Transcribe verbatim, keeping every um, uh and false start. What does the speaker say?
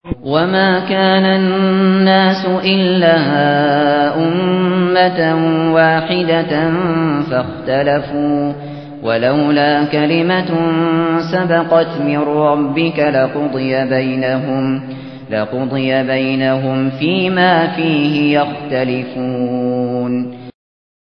وَمَا كَانَ النَّاسُ إِلَّا أُمَّةً وَاحِدَةً فَاخْتَلَفُوا وَلَوْلَا كَلِمَةٌ سَبَقَتْ مِن رَّبِّكَ لَقُضِيَ بَيْنَهُمْ لَقُضِيَ بَيْنَهُمْ فِيمَا فِيهِ يَخْتَلِفُونَ